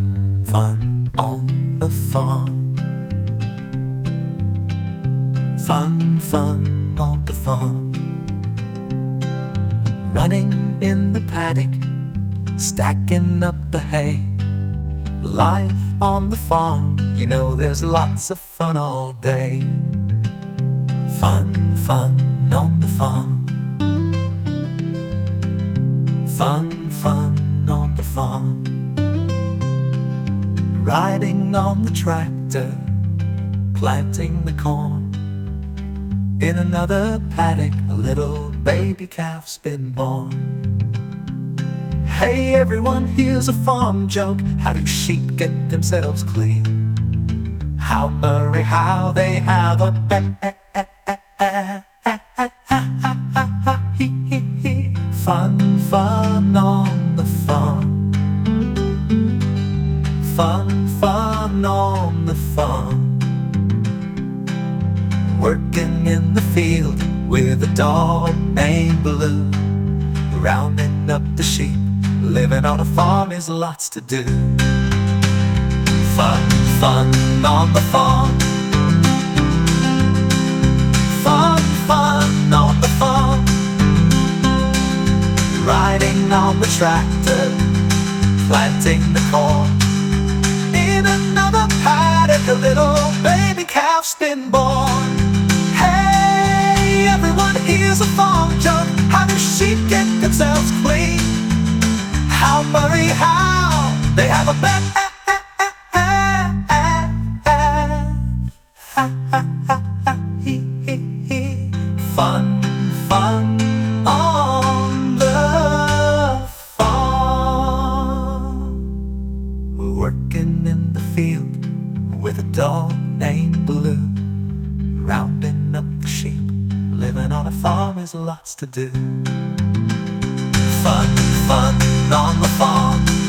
Fun, fun on the farm. Fun, fun on the farm. Running in the paddock, stacking up the hay. Life on the farm, you know there's lots of fun all day. Fun, fun on the farm. Fun, fun on the farm. Riding on the tractor, planting the corn. In another paddock, a little baby calf's been born. Hey everyone, here's a farm joke. How do sheep get themselves clean? How, Murray, how they have a fun, fun on the farm. Fun, fun on the farm. Working in the field with a dog named Blue. Rounding up the sheep, living on a farm is lots to do. Fun, fun on the farm. Fun, fun on the farm. Riding on the tractor, planting the corn. In another paddock, a little baby calf's been born. Hey everyone, here's a farm joke. How do sheep get themselves clean? How, Murray, how they have a bet. Fun, fun on the farm. Working in the field with a dog named Blue. Rounding up the sheep, living on a farm is lots to do. Fun, fun on the farm.